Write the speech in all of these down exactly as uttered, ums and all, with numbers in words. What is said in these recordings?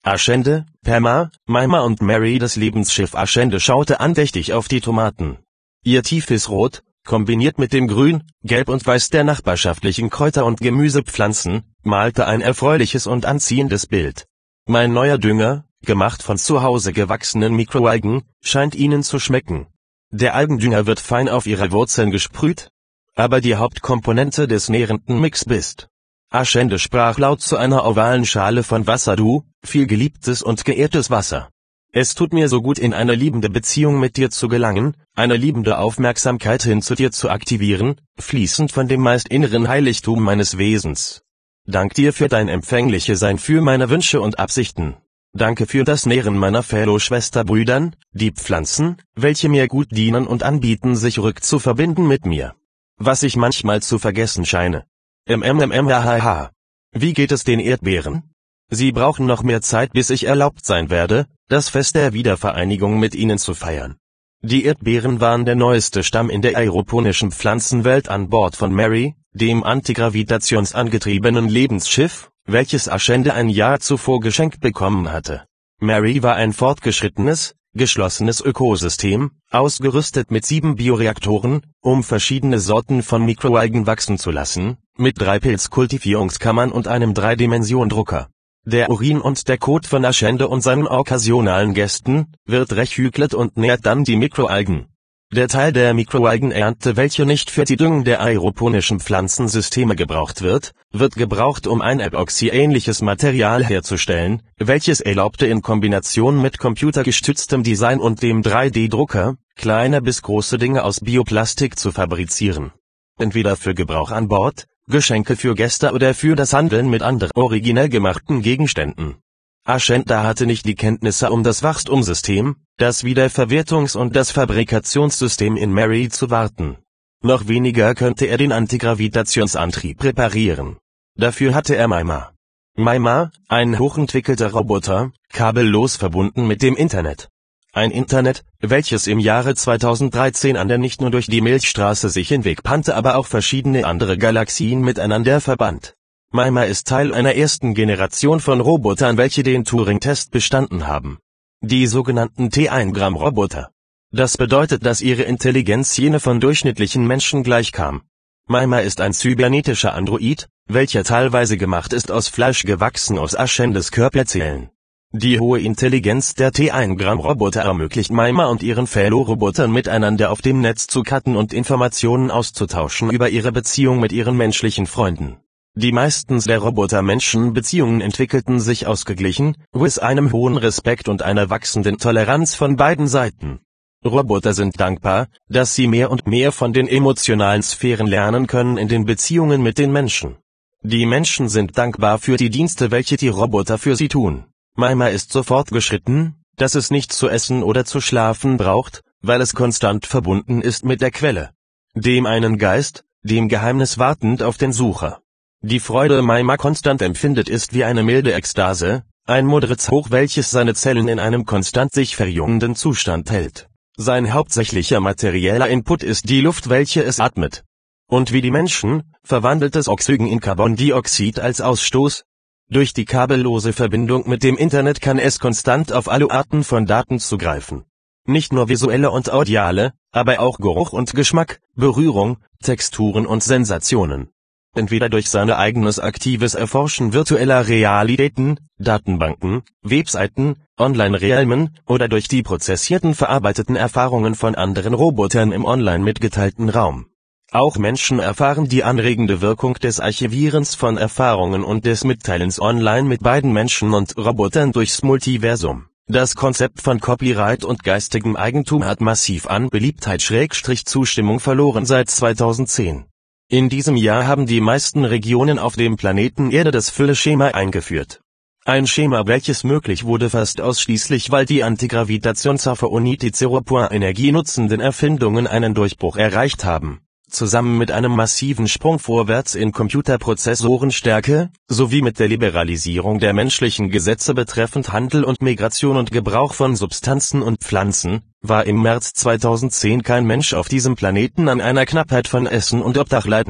Ashende, Pema, Maima und Mary. Das Lebensschiff Ashende schaute andächtig auf die Tomaten. Ihr tiefes Rot, kombiniert mit dem Grün, Gelb und Weiß der nachbarschaftlichen Kräuter- und Gemüsepflanzen, malte ein erfreuliches und anziehendes Bild. Mein neuer Dünger, gemacht von zu Hause gewachsenen Mikroalgen, scheint Ihnen zu schmecken. Der Algendünger wird fein auf Ihre Wurzeln gesprüht, aber die Hauptkomponente des nährenden Mix bist. Ashende sprach laut zu einer ovalen Schale von Wasser: Du, vielgeliebtes und geehrtes Wasser. Es tut mir so gut, in eine liebende Beziehung mit dir zu gelangen, eine liebende Aufmerksamkeit hin zu dir zu aktivieren, fließend von dem meist inneren Heiligtum meines Wesens. Dank dir für dein empfängliche Sein für meine Wünsche und Absichten. Danke für das Nähren meiner Fellow-Schwesterbrüdern, die Pflanzen, welche mir gut dienen und anbieten, sich rückzuverbinden mit mir. Was ich manchmal zu vergessen scheine. MMMMHH. Wie geht es den Erdbeeren? Sie brauchen noch mehr Zeit, bis ich erlaubt sein werde, das Fest der Wiedervereinigung mit ihnen zu feiern. Die Erdbeeren waren der neueste Stamm in der aeroponischen Pflanzenwelt an Bord von Mary, dem antigravitationsangetriebenen Lebensschiff, welches Ashende ein Jahr zuvor geschenkt bekommen hatte. Mary war ein fortgeschrittenes, geschlossenes Ökosystem, ausgerüstet mit sieben Bioreaktoren, um verschiedene Sorten von Mikroalgen wachsen zu lassen, mit drei Pilzkultivierungskammern und einem Dreidimension-Drucker. Der Urin und der Kot von Ashende und seinen okkasionalen Gästen wird recykelt und nährt dann die Mikroalgen. Der Teil der Mikroalgenernte, welche nicht für die Düngung der aeroponischen Pflanzensysteme gebraucht wird, wird gebraucht, um ein epoxy-ähnliches Material herzustellen, welches erlaubte in Kombination mit computergestütztem Design und dem drei D Drucker, kleine bis große Dinge aus Bioplastik zu fabrizieren. Entweder für Gebrauch an Bord, Geschenke für Gäste oder für das Handeln mit anderen originell gemachten Gegenständen. Ashende hatte nicht die Kenntnisse um das Wachstumssystem, das Wiederverwertungs- und das Fabrikationssystem in Mary zu warten. Noch weniger könnte er den Antigravitationsantrieb reparieren. Dafür hatte er Maima. Maima, ein hochentwickelter Roboter, kabellos verbunden mit dem Internet. Ein Internet, welches im Jahre zweitausenddreizehn an der nicht nur durch die Milchstraße sich hinwegpannte, aber auch verschiedene andere Galaxien miteinander verband. Maima ist Teil einer ersten Generation von Robotern, welche den Turing-Test bestanden haben. Die sogenannten T eins Gramm Roboter. Das bedeutet, dass ihre Intelligenz jene von durchschnittlichen Menschen gleichkam. Maima ist ein cybernetischer Android, welcher teilweise gemacht ist aus Fleisch, gewachsen aus Ashendes Körperzellen. Die hohe Intelligenz der T eins Gramm Roboter ermöglicht Maima und ihren Fellow-Robotern miteinander auf dem Netz zu chatten und Informationen auszutauschen über ihre Beziehung mit ihren menschlichen Freunden. Die meisten der Roboter-Menschen-Beziehungen entwickelten sich ausgeglichen, mit einem hohen Respekt und einer wachsenden Toleranz von beiden Seiten. Roboter sind dankbar, dass sie mehr und mehr von den emotionalen Sphären lernen können in den Beziehungen mit den Menschen. Die Menschen sind dankbar für die Dienste, welche die Roboter für sie tun. Maima ist so fortgeschritten, dass es nichts zu essen oder zu schlafen braucht, weil es konstant verbunden ist mit der Quelle. Dem einen Geist, dem Geheimnis wartend auf den Sucher. Die Freude Maima konstant empfindet ist wie eine milde Ekstase, ein moderes Hoch, welches seine Zellen in einem konstant sich verjüngenden Zustand hält. Sein hauptsächlicher materieller Input ist die Luft, welche es atmet. Und wie die Menschen, verwandelt es Oxygen in Carbondioxid als Ausstoß. Durch die kabellose Verbindung mit dem Internet kann es konstant auf alle Arten von Daten zugreifen. Nicht nur visuelle und audiale, aber auch Geruch und Geschmack, Berührung, Texturen und Sensationen. Entweder durch sein eigenes aktives Erforschen virtueller Realitäten, Datenbanken, Webseiten, Online-Realmen oder durch die prozessierten verarbeiteten Erfahrungen von anderen Robotern im online mitgeteilten Raum. Auch Menschen erfahren die anregende Wirkung des Archivierens von Erfahrungen und des Mitteilens online mit beiden Menschen und Robotern durchs Multiversum. Das Konzept von Copyright und geistigem Eigentum hat massiv an Beliebtheit-Zustimmung verloren seit zweitausendzehn. In diesem Jahr haben die meisten Regionen auf dem Planeten Erde das Fülle-Schema eingeführt. Ein Schema, welches möglich wurde fast ausschließlich, weil die Antigravitationswaffe und die Zero-Point-Energie nutzenden Erfindungen einen Durchbruch erreicht haben. Zusammen mit einem massiven Sprung vorwärts in Computerprozessorenstärke, sowie mit der Liberalisierung der menschlichen Gesetze betreffend Handel und Migration und Gebrauch von Substanzen und Pflanzen, war im März zweitausendzehn kein Mensch auf diesem Planeten an einer Knappheit von Essen und Obdach leidend.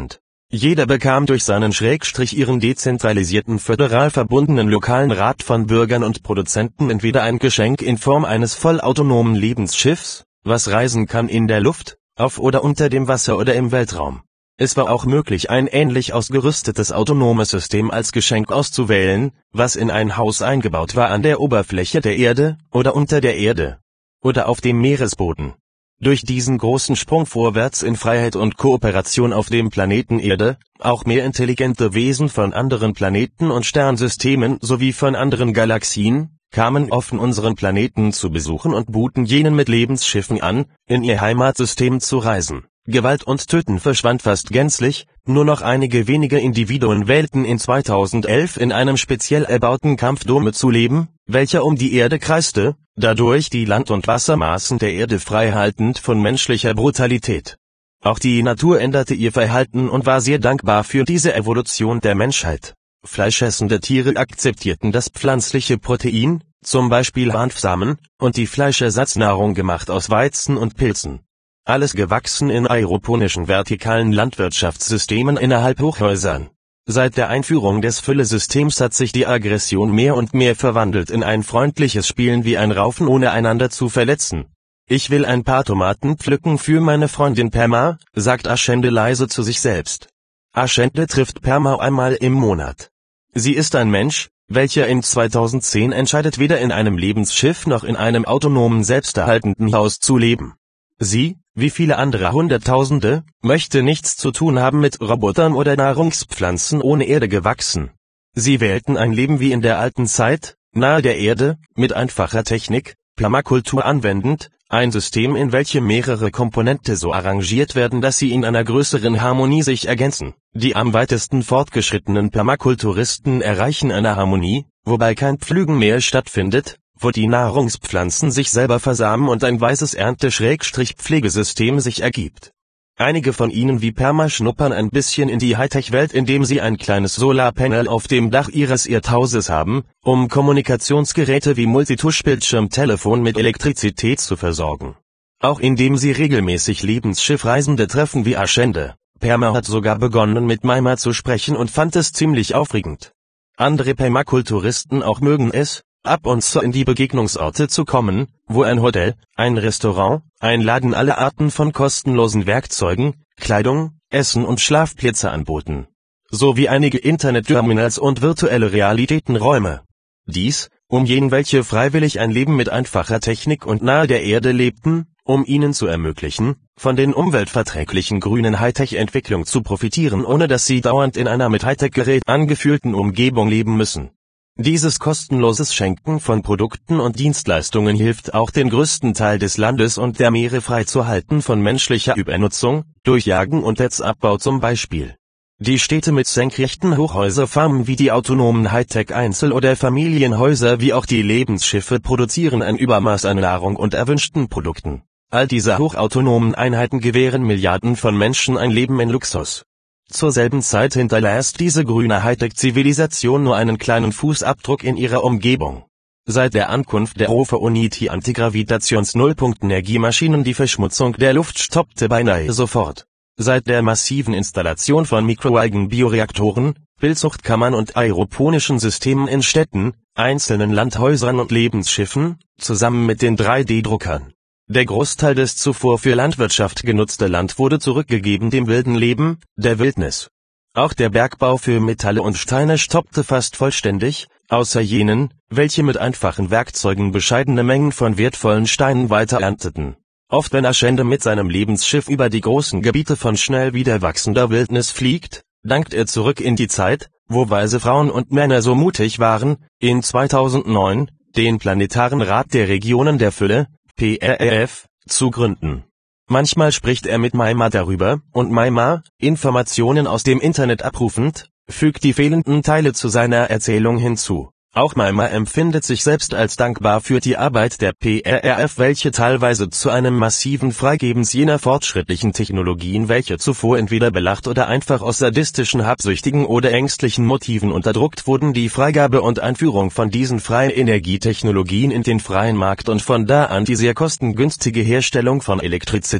Jeder bekam durch seinen Schrägstrich ihren dezentralisierten föderal verbundenen lokalen Rat von Bürgern und Produzenten entweder ein Geschenk in Form eines vollautonomen Lebensschiffs, was reisen kann in der Luft, auf oder unter dem Wasser oder im Weltraum. Es war auch möglich, ein ähnlich ausgerüstetes autonomes System als Geschenk auszuwählen, was in ein Haus eingebaut war an der Oberfläche der Erde, oder unter der Erde, oder auf dem Meeresboden. Durch diesen großen Sprung vorwärts in Freiheit und Kooperation auf dem Planeten Erde, auch mehr intelligente Wesen von anderen Planeten und Sternsystemen sowie von anderen Galaxien, kamen offen unseren Planeten zu besuchen und boten jenen mit Lebensschiffen an, in ihr Heimatsystem zu reisen. Gewalt und Töten verschwand fast gänzlich, nur noch einige wenige Individuen wählten in zweitausendelf in einem speziell erbauten Kampfdome zu leben, welcher um die Erde kreiste, dadurch die Land- und Wassermaßen der Erde frei haltend von menschlicher Brutalität. Auch die Natur änderte ihr Verhalten und war sehr dankbar für diese Evolution der Menschheit. Fleischessende Tiere akzeptierten das pflanzliche Protein, zum Beispiel Hanfsamen, und die Fleischersatznahrung gemacht aus Weizen und Pilzen. Alles gewachsen in aeroponischen vertikalen Landwirtschaftssystemen innerhalb Hochhäusern. Seit der Einführung des Füllesystems hat sich die Aggression mehr und mehr verwandelt in ein freundliches Spielen wie ein Raufen ohne einander zu verletzen. Ich will ein paar Tomaten pflücken für meine Freundin Perma, sagt Ashende leise zu sich selbst. Ashende trifft Perma einmal im Monat. Sie ist ein Mensch, welcher in zweitausendzehn entscheidet, weder in einem Lebensschiff noch in einem autonomen selbsterhaltenden Haus zu leben. Sie, wie viele andere Hunderttausende, möchte nichts zu tun haben mit Robotern oder Nahrungspflanzen ohne Erde gewachsen. Sie wählten ein Leben wie in der alten Zeit, nahe der Erde, mit einfacher Technik, Permakultur anwendend, ein System, in welchem mehrere Komponenten so arrangiert werden, dass sie in einer größeren Harmonie sich ergänzen. Die am weitesten fortgeschrittenen Permakulturisten erreichen eine Harmonie, wobei kein Pflügen mehr stattfindet, wo die Nahrungspflanzen sich selber versamen und ein weißes Ernte-Pflegesystem sich ergibt. Einige von ihnen wie Perma schnuppern ein bisschen in die Hightech-Welt, indem sie ein kleines Solarpanel auf dem Dach ihres Irrthauses haben, um Kommunikationsgeräte wie Multitusch-Bildschirmtelefon mit Elektrizität zu versorgen. Auch indem sie regelmäßig Lebensschiffreisende treffen wie Ashende. Perma hat sogar begonnen mit Maima zu sprechen und fand es ziemlich aufregend. Andere Permakulturisten auch mögen es, ab und zu in die Begegnungsorte zu kommen, wo ein Hotel, ein Restaurant, ein Laden alle Arten von kostenlosen Werkzeugen, Kleidung, Essen und Schlafplätze anboten. Sowie einige Internetterminals und virtuelle Realitätenräume. Dies, um jenen, welche freiwillig ein Leben mit einfacher Technik und nahe der Erde lebten, um ihnen zu ermöglichen, von den umweltverträglichen grünen Hightech-Entwicklung zu profitieren, ohne dass sie dauernd in einer mit Hightech-Gerät angefüllten Umgebung leben müssen. Dieses kostenloses Schenken von Produkten und Dienstleistungen hilft auch, den größten Teil des Landes und der Meere freizuhalten von menschlicher Übernutzung, durch Jagen und Netzabbau zum Beispiel. Die Städte mit senkrechten Hochhäuserfarmen wie die autonomen Hightech-Einzel- oder Familienhäuser wie auch die Lebensschiffe produzieren ein Übermaß an Nahrung und erwünschten Produkten. All diese hochautonomen Einheiten gewähren Milliarden von Menschen ein Leben in Luxus. Zur selben Zeit hinterlässt diese grüne Hightech-Zivilisation nur einen kleinen Fußabdruck in ihrer Umgebung. Seit der Ankunft der Rover Unity Antigravitations-Nullpunkt-Energiemaschinen die Verschmutzung der Luft stoppte beinahe sofort. Seit der massiven Installation von Mikroalgen-Bioreaktoren, Pilzzuchtkammern und aeroponischen Systemen in Städten, einzelnen Landhäusern und Lebensschiffen, zusammen mit den drei D Druckern. Der Großteil des zuvor für Landwirtschaft genutzte Land wurde zurückgegeben dem wilden Leben, der Wildnis. Auch der Bergbau für Metalle und Steine stoppte fast vollständig, außer jenen, welche mit einfachen Werkzeugen bescheidene Mengen von wertvollen Steinen weiter ernteten. Oft wenn Ashende mit seinem Lebensschiff über die großen Gebiete von schnell wieder wachsender Wildnis fliegt, dankt er zurück in die Zeit, wo weise Frauen und Männer so mutig waren, in zweitausendneun, den Planetaren Rat der Regionen der Fülle, P R R F, zu gründen. Manchmal spricht er mit Maima darüber, und Maima, Informationen aus dem Internet abrufend, fügt die fehlenden Teile zu seiner Erzählung hinzu. Auch Maima empfindet sich selbst als dankbar für die Arbeit der P R R F, welche teilweise zu einem massiven Freigebens jener fortschrittlichen Technologien, welche zuvor entweder belacht oder einfach aus sadistischen, habsüchtigen oder ängstlichen Motiven unterdrückt wurden, die Freigabe und Einführung von diesen freien Energietechnologien in den freien Markt und von da an die sehr kostengünstige Herstellung von Elektrizität,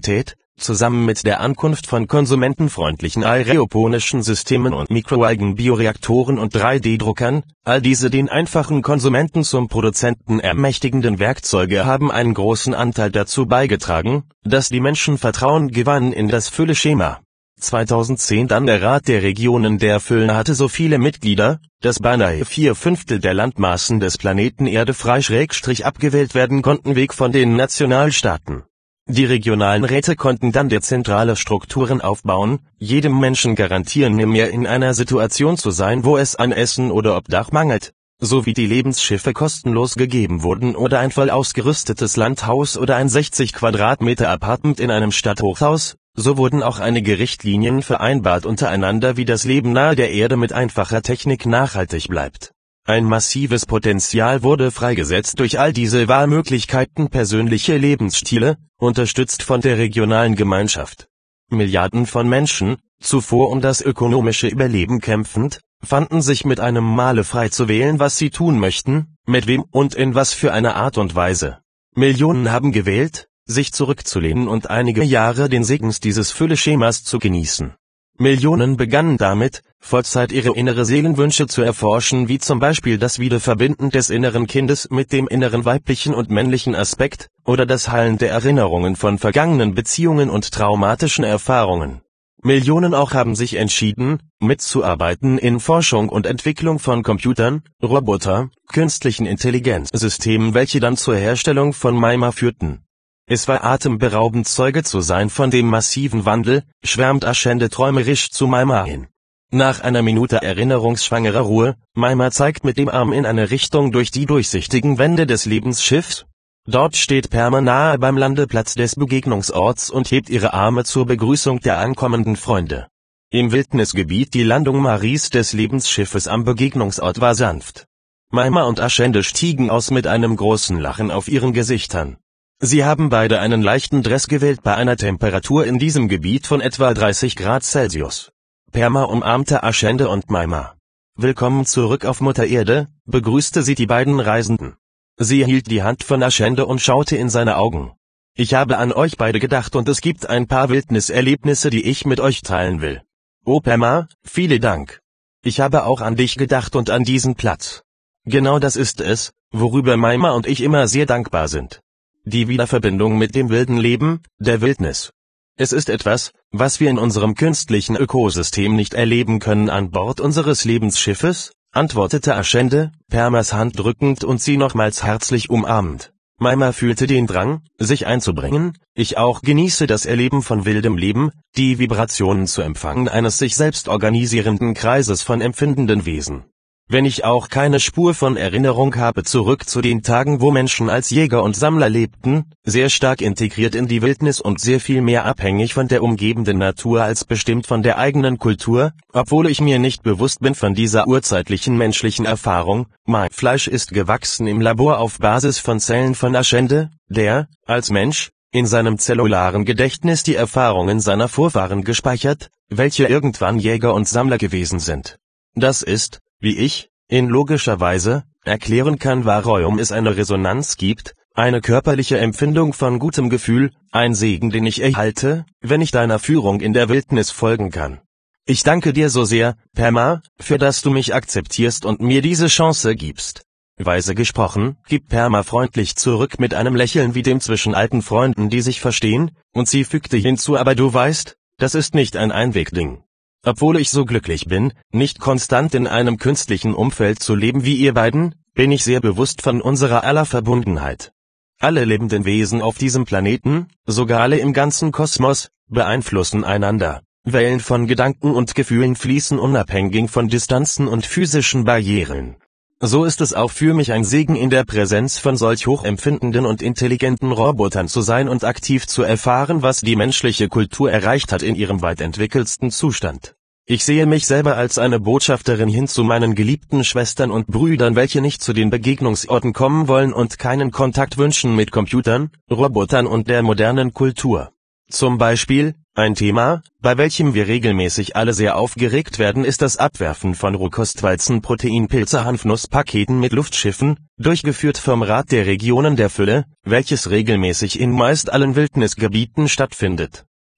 zusammen mit der Ankunft von konsumentenfreundlichen aeroponischen Systemen und Mikroalgenbioreaktoren und drei D Druckern, all diese den einfachen Konsumenten zum Produzenten ermächtigenden Werkzeuge haben einen großen Anteil dazu beigetragen, dass die Menschen Vertrauen gewannen in das Fülleschema. zweitausendzehn dann der Rat der Regionen der Fülle hatte so viele Mitglieder, dass beinahe vier Fünftel der Landmaßen des Planeten Erde frei-abgewählt werden konnten weg von den Nationalstaaten. Die regionalen Räte konnten dann dezentrale Strukturen aufbauen, jedem Menschen garantieren, nie mehr in einer Situation zu sein, wo es an Essen oder Obdach mangelt, sowie die Lebensschiffe kostenlos gegeben wurden oder ein voll ausgerüstetes Landhaus oder ein sechzig Quadratmeter Apartment in einem Stadthochhaus. So wurden auch einige Richtlinien vereinbart untereinander, wie das Leben nahe der Erde mit einfacher Technik nachhaltig bleibt. Ein massives Potenzial wurde freigesetzt durch all diese Wahlmöglichkeiten, persönliche Lebensstile, unterstützt von der regionalen Gemeinschaft. Milliarden von Menschen, zuvor um das ökonomische Überleben kämpfend, fanden sich mit einem Male frei zu wählen, was sie tun möchten, mit wem und in was für eine Art und Weise. Millionen haben gewählt, sich zurückzulehnen und einige Jahre den Segen dieses Fülleschemas zu genießen. Millionen begannen damit, Vollzeit ihre innere Seelenwünsche zu erforschen, wie zum Beispiel das Wiederverbinden des inneren Kindes mit dem inneren weiblichen und männlichen Aspekt, oder das Heilen der Erinnerungen von vergangenen Beziehungen und traumatischen Erfahrungen. Millionen auch haben sich entschieden, mitzuarbeiten in Forschung und Entwicklung von Computern, Roboter, künstlichen Intelligenzsystemen, welche dann zur Herstellung von Maima führten. Es war atemberaubend, Zeuge zu sein von dem massiven Wandel, schwärmt Ashende träumerisch zu Maima hin. Nach einer Minute erinnerungsschwangerer Ruhe, Maima zeigt mit dem Arm in eine Richtung durch die durchsichtigen Wände des Lebensschiffs. Dort steht Perma nahe beim Landeplatz des Begegnungsorts und hebt ihre Arme zur Begrüßung der ankommenden Freunde. Im Wildnisgebiet die Landung Maries des Lebensschiffes am Begegnungsort war sanft. Maima und Ashende stiegen aus mit einem großen Lachen auf ihren Gesichtern. Sie haben beide einen leichten Dress gewählt bei einer Temperatur in diesem Gebiet von etwa dreißig Grad Celsius. Perma umarmte Ashende und Maima. Willkommen zurück auf Mutter Erde, begrüßte sie die beiden Reisenden. Sie hielt die Hand von Ashende und schaute in seine Augen. Ich habe an euch beide gedacht und es gibt ein paar Wildniserlebnisse, die ich mit euch teilen will. Oh Perma, vielen Dank. Ich habe auch an dich gedacht und an diesen Platz. Genau das ist es, worüber Maima und ich immer sehr dankbar sind. Die Wiederverbindung mit dem wilden Leben, der Wildnis. Es ist etwas, was wir in unserem künstlichen Ökosystem nicht erleben können an Bord unseres Lebensschiffes, antwortete Ashende, Permas Hand drückend und sie nochmals herzlich umarmend. Maima fühlte den Drang, sich einzubringen, ich auch genieße das Erleben von wildem Leben, die Vibrationen zu empfangen eines sich selbst organisierenden Kreises von empfindenden Wesen. Wenn ich auch keine Spur von Erinnerung habe zurück zu den Tagen, wo Menschen als Jäger und Sammler lebten, sehr stark integriert in die Wildnis und sehr viel mehr abhängig von der umgebenden Natur als bestimmt von der eigenen Kultur, obwohl ich mir nicht bewusst bin von dieser urzeitlichen menschlichen Erfahrung, mein Fleisch ist gewachsen im Labor auf Basis von Zellen von Ashende, der, als Mensch, in seinem zellularen Gedächtnis die Erfahrungen seiner Vorfahren gespeichert, welche irgendwann Jäger und Sammler gewesen sind. Das ist, wie ich, in logischer Weise, erklären kann, warum es eine Resonanz gibt, eine körperliche Empfindung von gutem Gefühl, ein Segen, den ich erhalte, wenn ich deiner Führung in der Wildnis folgen kann. Ich danke dir so sehr, Perma, für dass du mich akzeptierst und mir diese Chance gibst. Weise gesprochen, gibt Perma freundlich zurück mit einem Lächeln wie dem zwischen alten Freunden, die sich verstehen, und sie fügte hinzu, aber du weißt, das ist nicht ein Einwegding. Obwohl ich so glücklich bin, nicht konstant in einem künstlichen Umfeld zu leben wie ihr beiden, bin ich sehr bewusst von unserer aller Verbundenheit. Alle lebenden Wesen auf diesem Planeten, sogar alle im ganzen Kosmos, beeinflussen einander. Wellen von Gedanken und Gefühlen fließen unabhängig von Distanzen und physischen Barrieren. So ist es auch für mich ein Segen, in der Präsenz von solch hochempfindenden und intelligenten Robotern zu sein und aktiv zu erfahren, was die menschliche Kultur erreicht hat in ihrem weit entwickelsten Zustand. Ich sehe mich selber als eine Botschafterin hin zu meinen geliebten Schwestern und Brüdern, welche nicht zu den Begegnungsorten kommen wollen und keinen Kontakt wünschen mit Computern, Robotern und der modernen Kultur. Zum Beispiel, ein Thema, bei welchem wir regelmäßig alle sehr aufgeregt werden, ist das Abwerfen von Rohkostweizen, Proteinpilze, Hanfnusspaketen mit Luftschiffen, durchgeführt vom Rat der Regionen der Fülle, welches regelmäßig in meist allen Wildnisgebieten stattfindet.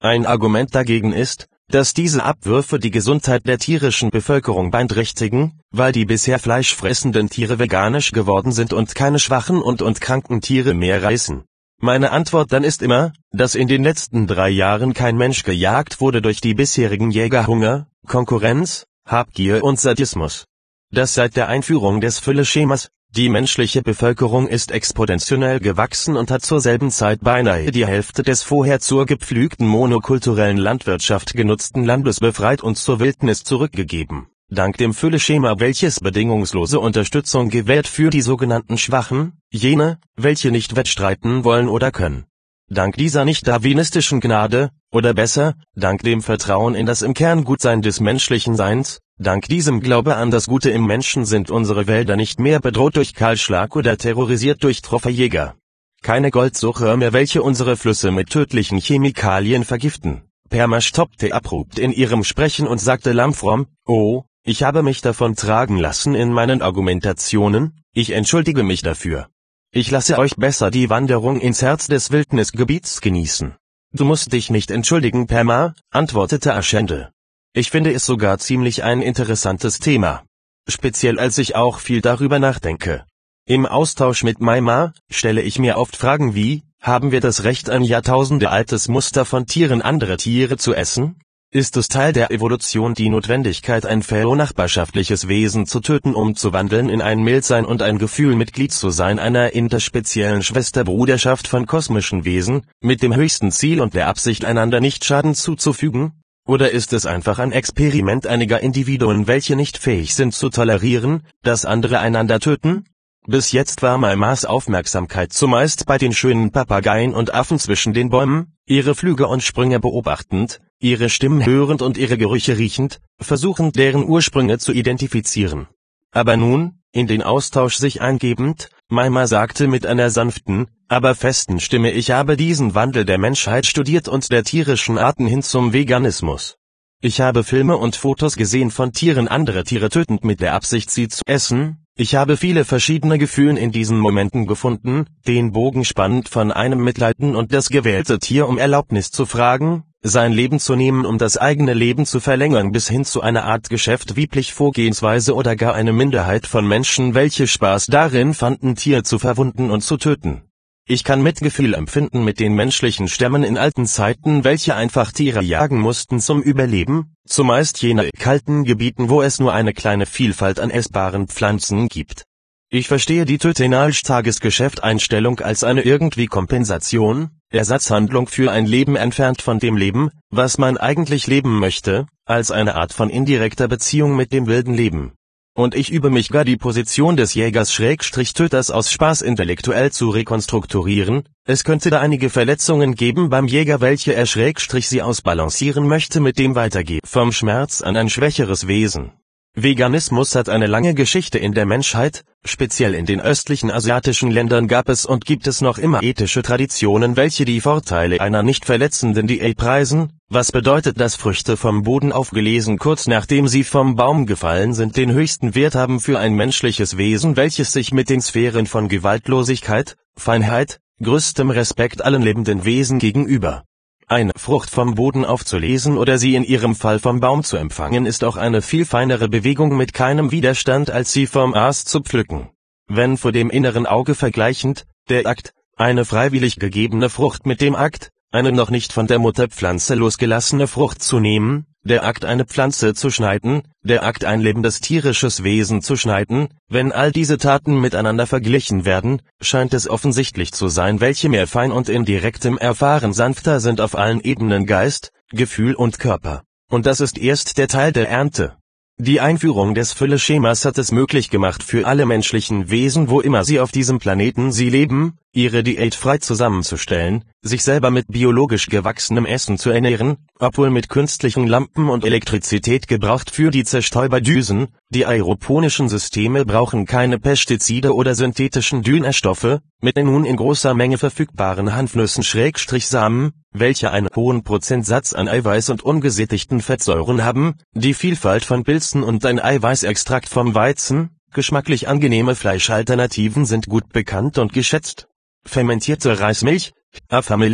Ein Argument dagegen ist, dass diese Abwürfe die Gesundheit der tierischen Bevölkerung beeinträchtigen, weil die bisher fleischfressenden Tiere veganisch geworden sind und keine schwachen und und kranken Tiere mehr reißen. Meine Antwort dann ist immer, dass in den letzten drei Jahren kein Mensch gejagt wurde durch die bisherigen Jägerhunger, Konkurrenz, Habgier und Sadismus. Dass seit der Einführung des Fülleschemas, die menschliche Bevölkerung ist exponentiell gewachsen und hat zur selben Zeit beinahe die Hälfte des vorher zur gepflügten monokulturellen Landwirtschaft genutzten Landes befreit und zur Wildnis zurückgegeben, dank dem Fülleschema, welches bedingungslose Unterstützung gewährt für die sogenannten Schwachen, jene, welche nicht wettstreiten wollen oder können. Dank dieser nicht-darwinistischen Gnade, oder besser, dank dem Vertrauen in das im Kern Gutsein des menschlichen Seins, dank diesem Glaube an das Gute im Menschen sind unsere Wälder nicht mehr bedroht durch Kahlschlag oder terrorisiert durch Trophäjäger. Keine Goldsucher mehr, welche unsere Flüsse mit tödlichen Chemikalien vergiften. Perma stoppte abrupt in ihrem Sprechen und sagte lammfromm, oh, ich habe mich davon tragen lassen in meinen Argumentationen, ich entschuldige mich dafür. Ich lasse euch besser die Wanderung ins Herz des Wildnisgebiets genießen. Du musst dich nicht entschuldigen, Perma, antwortete Ashende. Ich finde es sogar ziemlich ein interessantes Thema. Speziell als ich auch viel darüber nachdenke. Im Austausch mit Maima stelle ich mir oft Fragen wie, haben wir das Recht, ein jahrtausendealtes Muster von Tieren andere Tiere zu essen? Ist es Teil der Evolution die Notwendigkeit, ein fellow-nachbarschaftliches Wesen zu töten, um zu wandeln in ein Mildsein und ein Gefühl, Mitglied zu sein einer interspeziellen Schwesterbruderschaft von kosmischen Wesen, mit dem höchsten Ziel und der Absicht, einander nicht Schaden zuzufügen? Oder ist es einfach ein Experiment einiger Individuen, welche nicht fähig sind zu tolerieren, dass andere einander töten? Bis jetzt war Maimas Aufmerksamkeit zumeist bei den schönen Papageien und Affen zwischen den Bäumen, ihre Flüge und Sprünge beobachtend, ihre Stimmen hörend und ihre Gerüche riechend, versuchend deren Ursprünge zu identifizieren. Aber nun, in den Austausch sich eingebend, Maima sagte mit einer sanften, aber festen Stimme: Ich habe diesen Wandel der Menschheit studiert und der tierischen Arten hin zum Veganismus. Ich habe Filme und Fotos gesehen von Tieren andere Tiere tötend mit der Absicht, sie zu essen. Ich habe viele verschiedene Gefühle in diesen Momenten gefunden, den Bogen spannend von einem Mitleiden und das gewählte Tier um Erlaubnis zu fragen, sein Leben zu nehmen, um das eigene Leben zu verlängern, bis hin zu einer Art Geschäft wieblich Vorgehensweise oder gar eine Minderheit von Menschen, welche Spaß darin fanden, Tier zu verwunden und zu töten. Ich kann Mitgefühl empfinden mit den menschlichen Stämmen in alten Zeiten, welche einfach Tiere jagen mussten zum Überleben, zumeist jene kalten Gebieten, wo es nur eine kleine Vielfalt an essbaren Pflanzen gibt. Ich verstehe die Tötenalsch-Tagesgeschäft-Einstellung als eine irgendwie Kompensation, Ersatzhandlung für ein Leben entfernt von dem Leben, was man eigentlich leben möchte, als eine Art von indirekter Beziehung mit dem wilden Leben. Und ich übe mich gar, die Position des Jägers-Töters aus Spaß intellektuell zu rekonstruieren. Es könnte da einige Verletzungen geben beim Jäger, welche er Schrägstrich sie ausbalancieren möchte mit dem Weitergeben vom Schmerz an ein schwächeres Wesen. Veganismus hat eine lange Geschichte in der Menschheit, speziell in den östlichen asiatischen Ländern gab es und gibt es noch immer ethische Traditionen, welche die Vorteile einer nicht verletzenden Diät preisen, was bedeutet, dass Früchte vom Boden aufgelesen kurz nachdem sie vom Baum gefallen sind den höchsten Wert haben für ein menschliches Wesen, welches sich mit den Sphären von Gewaltlosigkeit, Feinheit, größtem Respekt allen lebenden Wesen gegenüber. Eine Frucht vom Boden aufzulesen oder sie in ihrem Fall vom Baum zu empfangen ist auch eine viel feinere Bewegung mit keinem Widerstand als sie vom Ast zu pflücken. Wenn vor dem inneren Auge vergleichend, der Akt, eine freiwillig gegebene Frucht mit dem Akt, eine noch nicht von der Mutterpflanze losgelassene Frucht zu nehmen, der Akt eine Pflanze zu schneiden, der Akt ein lebendes tierisches Wesen zu schneiden, wenn all diese Taten miteinander verglichen werden, scheint es offensichtlich zu sein, welche mehr fein und in direktem Erfahren sanfter sind auf allen Ebenen Geist, Gefühl und Körper. Und das ist erst der Teil der Ernte. Die Einführung des Fülleschemas hat es möglich gemacht für alle menschlichen Wesen, wo immer sie auf diesem Planeten sie leben, ihre Diät frei zusammenzustellen, sich selber mit biologisch gewachsenem Essen zu ernähren, obwohl mit künstlichen Lampen und Elektrizität gebraucht für die Zerstäuberdüsen. Die aeroponischen Systeme brauchen keine Pestizide oder synthetischen Düngerstoffe, mit den nun in großer Menge verfügbaren Hanfnüssen-Samen, welche einen hohen Prozentsatz an Eiweiß und ungesättigten Fettsäuren haben, die Vielfalt von Pilzen und ein Eiweißextrakt vom Weizen. Geschmacklich angenehme Fleischalternativen sind gut bekannt und geschätzt. Fermentierte Reismilch, Hafermilch,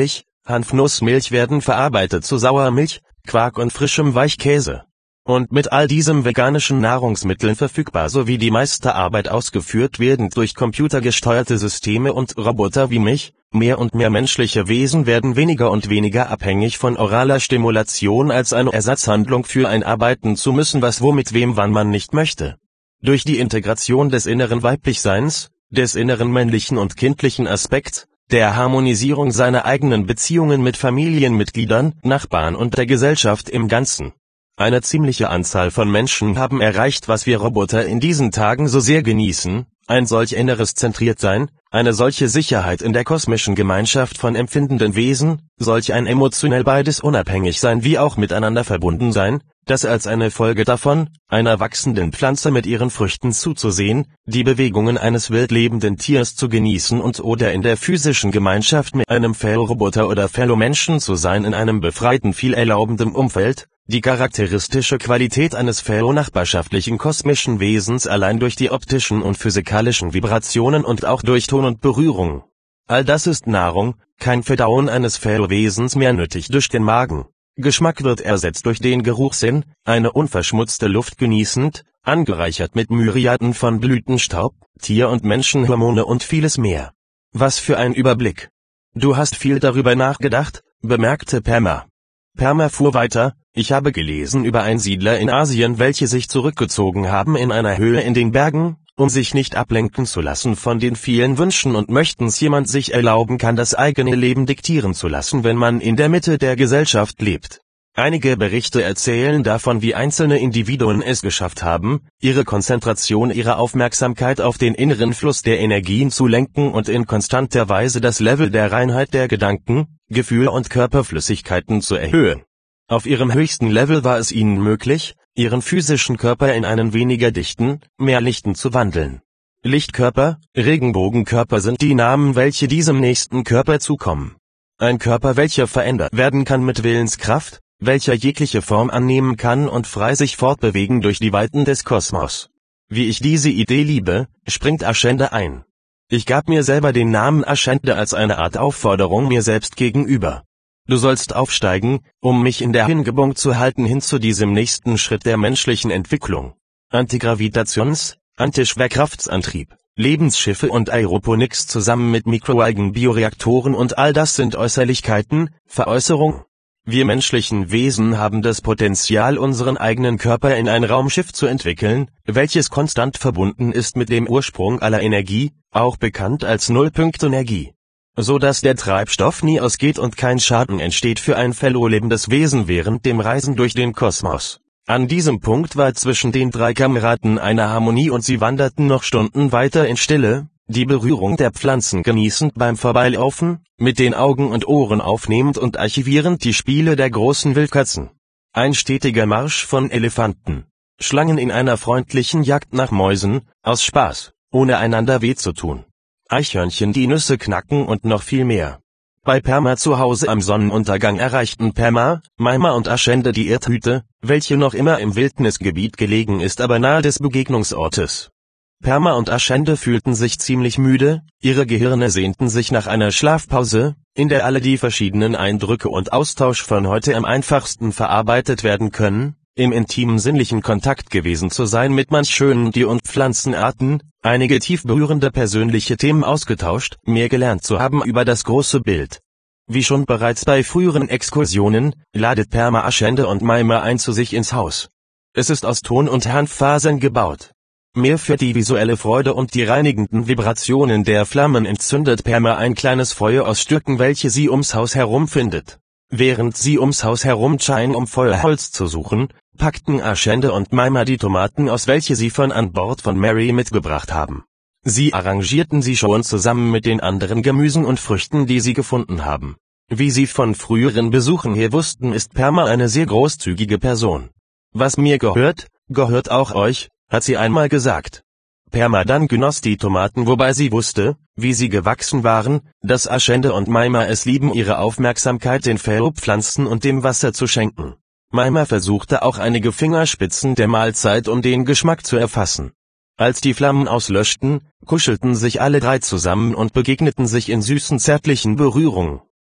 Hanfnussmilch werden verarbeitet zu Sauermilch, Quark und frischem Weichkäse. Und mit all diesem veganischen Nahrungsmitteln verfügbar sowie die meiste Arbeit ausgeführt werden durch computergesteuerte Systeme und Roboter wie mich, mehr und mehr menschliche Wesen werden weniger und weniger abhängig von oraler Stimulation als eine Ersatzhandlung für ein Arbeiten zu müssen, was womit wem wann man nicht möchte. Durch die Integration des inneren Weiblichseins, des inneren männlichen und kindlichen Aspekts, der Harmonisierung seiner eigenen Beziehungen mit Familienmitgliedern, Nachbarn und der Gesellschaft im Ganzen. Eine ziemliche Anzahl von Menschen haben erreicht, was wir Roboter in diesen Tagen so sehr genießen, ein solch inneres Zentriertsein, eine solche Sicherheit in der kosmischen Gemeinschaft von empfindenden Wesen, solch ein emotionell beides unabhängig sein wie auch miteinander verbunden sein, dass als eine Folge davon, einer wachsenden Pflanze mit ihren Früchten zuzusehen, die Bewegungen eines wild lebenden Tiers zu genießen und oder in der physischen Gemeinschaft mit einem Fellow-Roboter oder Fellow-Menschen zu sein in einem befreiten, viel erlaubendem Umfeld, die charakteristische Qualität eines fellow-nachbarschaftlichen kosmischen Wesens allein durch die optischen und physikalischen Vibrationen und auch durch Ton und Berührung. All das ist Nahrung, kein Verdauen eines Fellow-Wesens mehr nötig durch den Magen. Geschmack wird ersetzt durch den Geruchssinn, eine unverschmutzte Luft genießend, angereichert mit Myriaden von Blütenstaub, Tier- und Menschenhormone und vieles mehr. Was für ein Überblick! Du hast viel darüber nachgedacht, bemerkte Pema. Pema fuhr weiter, ich habe gelesen über Einsiedler in Asien, welche sich zurückgezogen haben in einer Höhle in den Bergen, um sich nicht ablenken zu lassen von den vielen Wünschen und Möchtens jemand sich erlauben kann, das eigene Leben diktieren zu lassen, wenn man in der Mitte der Gesellschaft lebt. Einige Berichte erzählen davon, wie einzelne Individuen es geschafft haben, ihre Konzentration ihrer Aufmerksamkeit auf den inneren Fluss der Energien zu lenken und in konstanter Weise das Level der Reinheit der Gedanken, Gefühle und Körperflüssigkeiten zu erhöhen. Auf ihrem höchsten Level war es ihnen möglich, ihren physischen Körper in einen weniger dichten, mehr lichten zu wandeln. Lichtkörper, Regenbogenkörper sind die Namen, welche diesem nächsten Körper zukommen. Ein Körper, welcher verändert werden kann mit Willenskraft, welcher jegliche Form annehmen kann und frei sich fortbewegen durch die Weiten des Kosmos. Wie ich diese Idee liebe, springt Ascende ein. Ich gab mir selber den Namen Ascende als eine Art Aufforderung mir selbst gegenüber. Du sollst aufsteigen, um mich in der Hingebung zu halten hin zu diesem nächsten Schritt der menschlichen Entwicklung. Antigravitations-, Antischwerkraftsantrieb, Lebensschiffe und Aeroponics zusammen mit Mikroalgen-Bioreaktoren und all das sind Äußerlichkeiten, Veräußerung. Wir menschlichen Wesen haben das Potenzial, unseren eigenen Körper in ein Raumschiff zu entwickeln, welches konstant verbunden ist mit dem Ursprung aller Energie, auch bekannt als Nullpunktenergie. So dass der Treibstoff nie ausgeht und kein Schaden entsteht für ein fellow-lebendes Wesen während dem Reisen durch den Kosmos. An diesem Punkt war zwischen den drei Kameraden eine Harmonie und sie wanderten noch Stunden weiter in Stille, die Berührung der Pflanzen genießend beim Vorbeilaufen, mit den Augen und Ohren aufnehmend und archivierend die Spiele der großen Wildkatzen. Ein stetiger Marsch von Elefanten, Schlangen in einer freundlichen Jagd nach Mäusen, aus Spaß, ohne einander weh zu tun. Eichhörnchen, die Nüsse knacken und noch viel mehr. Bei Pema zu Hause am Sonnenuntergang erreichten Pema, Maima und Ascende die Erdhütte, welche noch immer im Wildnisgebiet gelegen ist, aber nahe des Begegnungsortes. Pema und Ascende fühlten sich ziemlich müde, ihre Gehirne sehnten sich nach einer Schlafpause, in der alle die verschiedenen Eindrücke und Austausch von heute am einfachsten verarbeitet werden können, im intimen sinnlichen Kontakt gewesen zu sein mit manch schönen Tier- und Pflanzenarten, einige tief berührende persönliche Themen ausgetauscht, mehr gelernt zu haben über das große Bild. Wie schon bereits bei früheren Exkursionen, ladet Pema Ascende und Maima ein zu sich ins Haus. Es ist aus Ton- und Hanffasern gebaut. Mehr für die visuelle Freude und die reinigenden Vibrationen der Flammen entzündet Pema ein kleines Feuer aus Stücken, welche sie ums Haus herum findet. Während sie ums Haus herum scheinen, um Feuerholz zu suchen, packten Ascende und Maima die Tomaten aus, welche sie von an Bord von Mary mitgebracht haben. Sie arrangierten sie schon zusammen mit den anderen Gemüsen und Früchten, die sie gefunden haben. Wie sie von früheren Besuchen hier wussten, ist Pema eine sehr großzügige Person. Was mir gehört, gehört auch euch, hat sie einmal gesagt. Pema dann genoss die Tomaten, wobei sie wusste, wie sie gewachsen waren, dass Ascende und Maima es lieben, ihre Aufmerksamkeit den Fellow-Pflanzen und dem Wasser zu schenken. Maima versuchte auch einige Fingerspitzen der Mahlzeit, um den Geschmack zu erfassen. Als die Flammen auslöschten, kuschelten sich alle drei zusammen und begegneten sich in süßen zärtlichen Berührungen.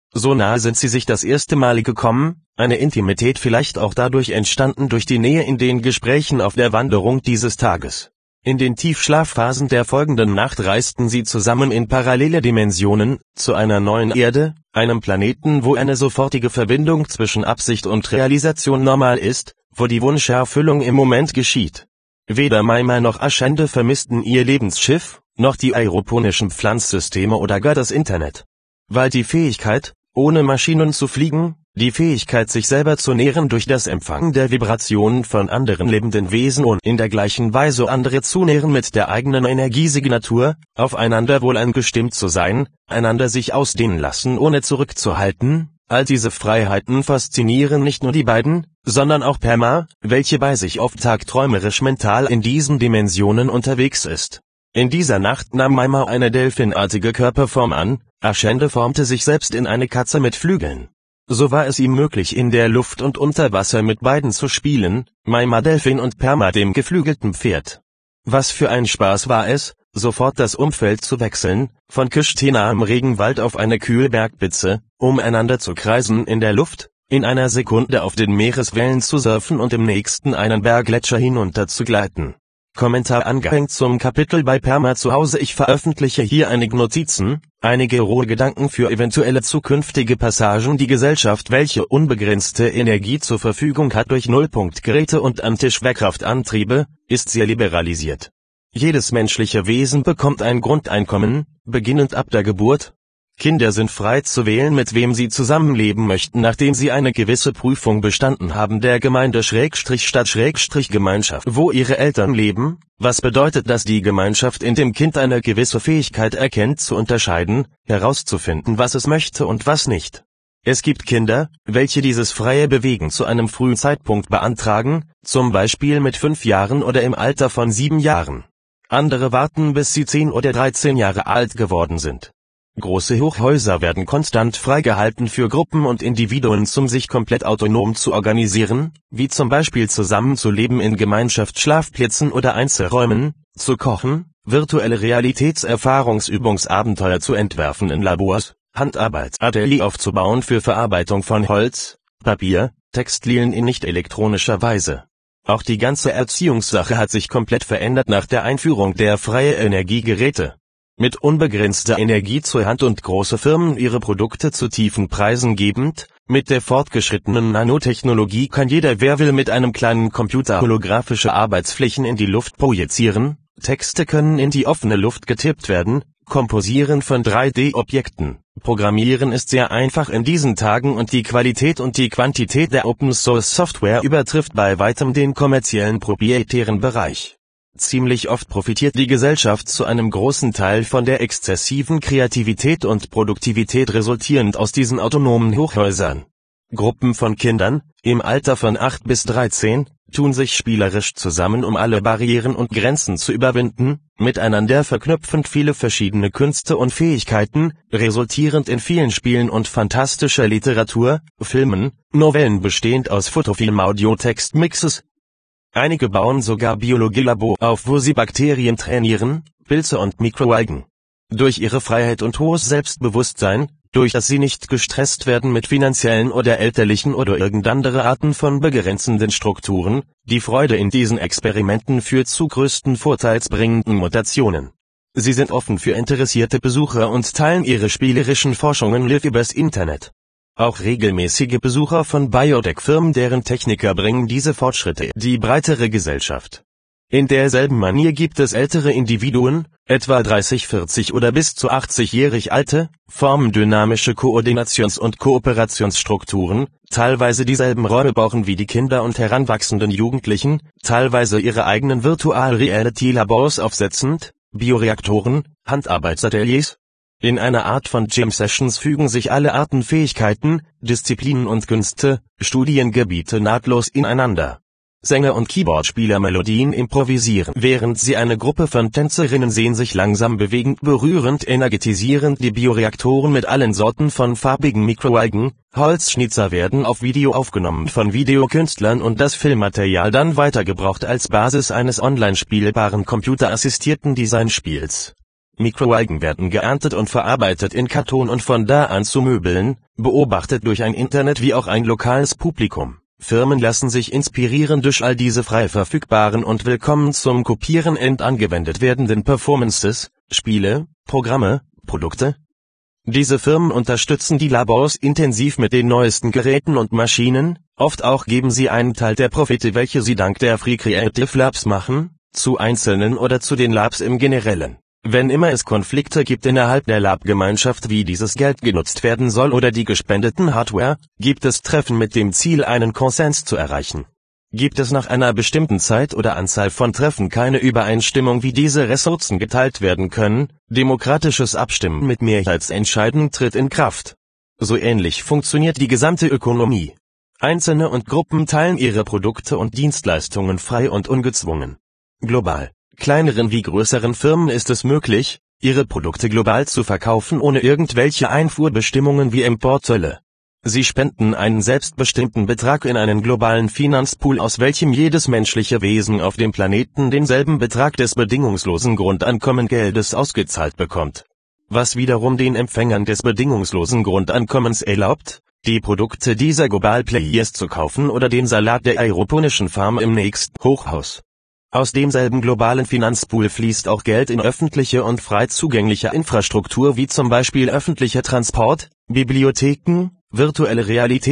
So nahe sind sie sich das erste Mal gekommen, eine Intimität vielleicht auch dadurch entstanden durch die Nähe in den Gesprächen auf der Wanderung dieses Tages. In den Tiefschlafphasen der folgenden Nacht reisten sie zusammen in parallele Dimensionen, zu einer neuen Erde, einem Planeten, wo eine sofortige Verbindung zwischen Absicht und Realisation normal ist, wo die Wunscherfüllung im Moment geschieht. Weder Maima noch Ashende vermissten ihr Lebensschiff, noch die aeroponischen Pflanzsysteme oder gar das Internet. Weil die Fähigkeit, ohne Maschinen zu fliegen, die Fähigkeit sich selber zu nähren durch das Empfangen der Vibrationen von anderen lebenden Wesen und in der gleichen Weise andere zu nähren mit der eigenen Energiesignatur, aufeinander wohl eingestimmt zu sein, einander sich ausdehnen lassen ohne zurückzuhalten, all diese Freiheiten faszinieren nicht nur die beiden, sondern auch Pema, welche bei sich oft tagträumerisch mental in diesen Dimensionen unterwegs ist. In dieser Nacht nahm Maima eine delfinartige Körperform an, Ashende formte sich selbst in eine Katze mit Flügeln. So war es ihm möglich, in der Luft und unter Wasser mit beiden zu spielen, Maima Delfin und Pema dem geflügelten Pferd. Was für ein Spaß war es, sofort das Umfeld zu wechseln, von küstennahem Regenwald auf eine kühle Bergspitze, um einander zu kreisen in der Luft, in einer Sekunde auf den Meereswellen zu surfen und im nächsten einen Berggletscher hinunter zu gleiten. Kommentar angehängt zum Kapitel bei Pema zu Hause. Ich veröffentliche hier einige Notizen, einige rohe Gedanken für eventuelle zukünftige Passagen. Die Gesellschaft, welche unbegrenzte Energie zur Verfügung hat durch Nullpunktgeräte und Antischwerkraftantriebe, ist sehr liberalisiert. Jedes menschliche Wesen bekommt ein Grundeinkommen, beginnend ab der Geburt. Kinder sind frei zu wählen, mit wem sie zusammenleben möchten, nachdem sie eine gewisse Prüfung bestanden haben der Gemeinde-Stadt-Gemeinschaft, wo ihre Eltern leben, was bedeutet, dass die Gemeinschaft in dem Kind eine gewisse Fähigkeit erkennt zu unterscheiden, herauszufinden, was es möchte und was nicht. Es gibt Kinder, welche dieses freie Bewegen zu einem frühen Zeitpunkt beantragen, zum Beispiel mit fünf Jahren oder im Alter von sieben Jahren. Andere warten, bis sie zehn oder dreizehn Jahre alt geworden sind. Große Hochhäuser werden konstant freigehalten für Gruppen und Individuen, um sich komplett autonom zu organisieren, wie zum Beispiel zusammenzuleben in Gemeinschaftsschlafplätzen oder Einzelräumen, zu kochen, virtuelle Realitätserfahrungsübungsabenteuer zu entwerfen in Labors, Handarbeitsatelier aufzubauen für Verarbeitung von Holz, Papier, Textilien in nicht elektronischer Weise. Auch die ganze Erziehungssache hat sich komplett verändert nach der Einführung der freien Energiegeräte. Mit unbegrenzter Energie zur Hand und große Firmen ihre Produkte zu tiefen Preisen gebend, mit der fortgeschrittenen Nanotechnologie kann jeder, wer will, mit einem kleinen Computer holographische Arbeitsflächen in die Luft projizieren, Texte können in die offene Luft getippt werden, Komposieren von drei D-Objekten, Programmieren ist sehr einfach in diesen Tagen und die Qualität und die Quantität der Open-Source-Software übertrifft bei weitem den kommerziellen proprietären Bereich. Ziemlich oft profitiert die Gesellschaft zu einem großen Teil von der exzessiven Kreativität und Produktivität resultierend aus diesen autonomen Hochhäusern. Gruppen von Kindern, im Alter von acht bis dreizehn, tun sich spielerisch zusammen, um alle Barrieren und Grenzen zu überwinden, miteinander verknüpfend viele verschiedene Künste und Fähigkeiten, resultierend in vielen Spielen und fantastischer Literatur, Filmen, Novellen bestehend aus Fotofilm-Audio-Text-Mixes. Einige bauen sogar Biologielabor auf, wo sie Bakterien trainieren, Pilze und Mikroalgen. Durch ihre Freiheit und hohes Selbstbewusstsein, durch das sie nicht gestresst werden mit finanziellen oder elterlichen oder irgendeine Arten von begrenzenden Strukturen, die Freude in diesen Experimenten führt zu größten vorteilsbringenden Mutationen. Sie sind offen für interessierte Besucher und teilen ihre spielerischen Forschungen live übers Internet. Auch regelmäßige Besucher von Biotech-Firmen, deren Techniker bringen diese Fortschritte in die breitere Gesellschaft. In derselben Manier gibt es ältere Individuen, etwa dreißig, vierzig oder bis zu achtzig-jährig alte, formen dynamische Koordinations- und Kooperationsstrukturen, teilweise dieselben Räume brauchen wie die Kinder und heranwachsenden Jugendlichen, teilweise ihre eigenen Virtual-Reality-Labors aufsetzend, Bioreaktoren, Handarbeitsateliers. In einer Art von Gym-Sessions fügen sich alle Arten Fähigkeiten, Disziplinen und Künste, Studiengebiete nahtlos ineinander. Sänger und Keyboardspieler Melodien improvisieren, während sie eine Gruppe von Tänzerinnen sehen sich langsam bewegend, berührend, energetisierend. Die Bioreaktoren mit allen Sorten von farbigen Mikroalgen, Holzschnitzer werden auf Video aufgenommen von Videokünstlern und das Filmmaterial dann weitergebraucht als Basis eines online spielbaren computerassistierten Designspiels. Mikroalgen werden geerntet und verarbeitet in Karton und von da an zu Möbeln, beobachtet durch ein Internet wie auch ein lokales Publikum. Firmen lassen sich inspirieren durch all diese frei verfügbaren und willkommen zum Kopieren endangewendet werdenden Performances, Spiele, Programme, Produkte. Diese Firmen unterstützen die Labors intensiv mit den neuesten Geräten und Maschinen, oft auch geben sie einen Teil der Profite, welche sie dank der Free Creative Labs machen, zu einzelnen oder zu den Labs im Generellen. Wenn immer es Konflikte gibt innerhalb der Lab-Gemeinschaft, wie dieses Geld genutzt werden soll oder die gespendeten Hardware, gibt es Treffen mit dem Ziel, einen Konsens zu erreichen. Gibt es nach einer bestimmten Zeit oder Anzahl von Treffen keine Übereinstimmung, wie diese Ressourcen geteilt werden können, demokratisches Abstimmen mit Mehrheitsentscheiden tritt in Kraft. So ähnlich funktioniert die gesamte Ökonomie. Einzelne und Gruppen teilen ihre Produkte und Dienstleistungen frei und ungezwungen. Global. Kleineren wie größeren Firmen ist es möglich, ihre Produkte global zu verkaufen ohne irgendwelche Einfuhrbestimmungen wie Importzölle. Sie spenden einen selbstbestimmten Betrag in einen globalen Finanzpool, aus welchem jedes menschliche Wesen auf dem Planeten denselben Betrag des bedingungslosen Grundeinkommengeldes ausgezahlt bekommt. Was wiederum den Empfängern des bedingungslosen Grundeinkommens erlaubt, die Produkte dieser Global Players zu kaufen oder den Salat der aeroponischen Farm im nächsten Hochhaus. Aus demselben globalen Finanzpool fließt auch Geld in öffentliche und frei zugängliche Infrastruktur wie zum Beispiel öffentlicher Transport, Bibliotheken, virtuelle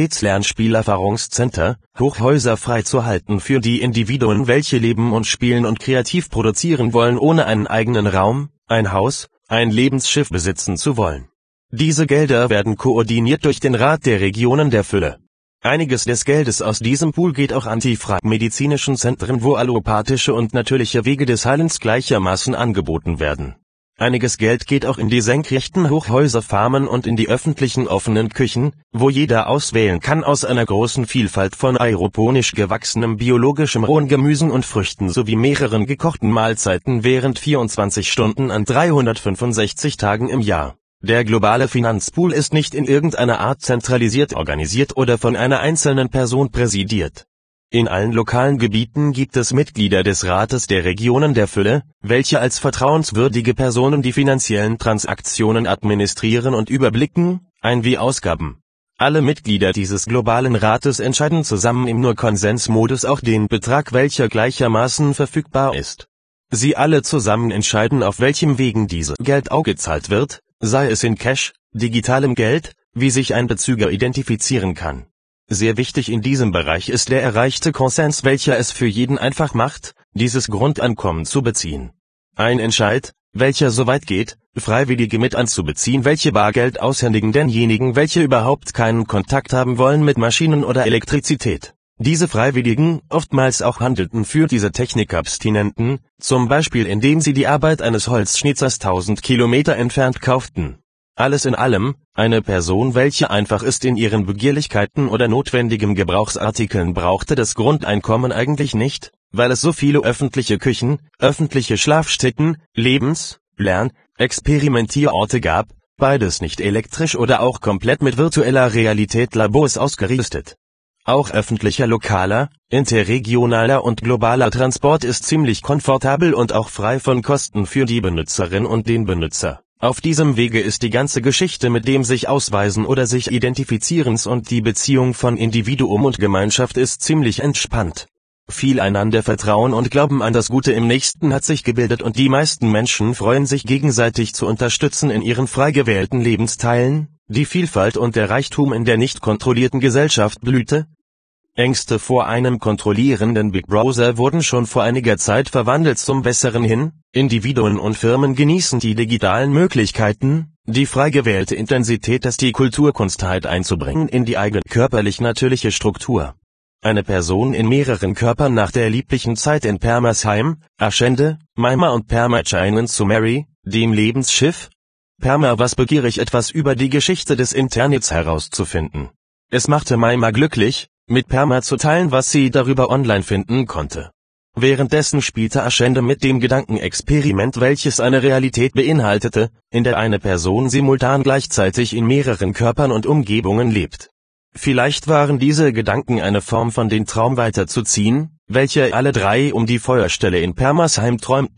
Realitätslernspielerfahrungscenter, Hochhäuser freizuhalten für die Individuen, welche leben und spielen und kreativ produzieren wollen, ohne einen eigenen Raum, ein Haus, ein Lebensschiff besitzen zu wollen. Diese Gelder werden koordiniert durch den Rat der Regionen der Fülle. Einiges des Geldes aus diesem Pool geht auch an die medizinischen Zentren, wo allopathische und natürliche Wege des Heilens gleichermaßen angeboten werden. Einiges Geld geht auch in die senkrechten Hochhäuser, Farmen und in die öffentlichen offenen Küchen, wo jeder auswählen kann aus einer großen Vielfalt von aeroponisch gewachsenem biologischem rohen Gemüsen und Früchten sowie mehreren gekochten Mahlzeiten während vierundzwanzig Stunden an dreihundertfünfundsechzig Tagen im Jahr. Der globale Finanzpool ist nicht in irgendeiner Art zentralisiert organisiert oder von einer einzelnen Person präsidiert. In allen lokalen Gebieten gibt es Mitglieder des Rates der Regionen der Fülle, welche als vertrauenswürdige Personen die finanziellen Transaktionen administrieren und überblicken, Ein- wie Ausgaben. Alle Mitglieder dieses globalen Rates entscheiden zusammen im Nur-Konsens-Modus auch den Betrag, welcher gleichermaßen verfügbar ist. Sie alle zusammen entscheiden, auf welchem Wegen dieses Geld ausgezahlt wird, sei es in Cash, digitalem Geld, wie sich ein Bezüger identifizieren kann. Sehr wichtig in diesem Bereich ist der erreichte Konsens, welcher es für jeden einfach macht, dieses Grundeinkommen zu beziehen. Ein Entscheid, welcher so weit geht, Freiwillige mit anzubeziehen, welche Bargeld aushändigen denjenigen, welche überhaupt keinen Kontakt haben wollen mit Maschinen oder Elektrizität. Diese Freiwilligen, oftmals auch Handelnden für diese Technikabstinenten, zum Beispiel indem sie die Arbeit eines Holzschnitzers tausend Kilometer entfernt kauften. Alles in allem, eine Person, welche einfach ist in ihren Begierlichkeiten oder notwendigen Gebrauchsartikeln, brauchte das Grundeinkommen eigentlich nicht, weil es so viele öffentliche Küchen, öffentliche Schlafstätten, Lebens-, Lern-, Experimentierorte gab, beides nicht elektrisch oder auch komplett mit virtueller Realität Labors ausgerüstet. Auch öffentlicher lokaler, interregionaler und globaler Transport ist ziemlich komfortabel und auch frei von Kosten für die Benutzerin und den Benutzer. Auf diesem Wege ist die ganze Geschichte mit dem sich Ausweisen oder sich Identifizierens und die Beziehung von Individuum und Gemeinschaft ist ziemlich entspannt. Viel einander Vertrauen und Glauben an das Gute im Nächsten hat sich gebildet und die meisten Menschen freuen sich gegenseitig zu unterstützen in ihren frei gewählten Lebensteilen. Die Vielfalt und der Reichtum in der nicht kontrollierten Gesellschaft blühte. Ängste vor einem kontrollierenden Big Brother wurden schon vor einiger Zeit verwandelt zum Besseren hin. Individuen und Firmen genießen die digitalen Möglichkeiten, die frei gewählte Intensität, das die Kulturkunstheit einzubringen in die eigene körperlich natürliche Struktur. Eine Person in mehreren Körpern nach der lieblichen Zeit in Permersheim, Aschende, Maima und Perma scheinen zu Mary, dem Lebensschiff. Perma was begierig, etwas über die Geschichte des Internets herauszufinden. Es machte Maima glücklich, mit Perma zu teilen, was sie darüber online finden konnte. Währenddessen spielte Aschende mit dem Gedankenexperiment, welches eine Realität beinhaltete, in der eine Person simultan gleichzeitig in mehreren Körpern und Umgebungen lebt. Vielleicht waren diese Gedanken eine Form von den Traum weiterzuziehen, welche alle drei um die Feuerstelle in Permersheim träumten.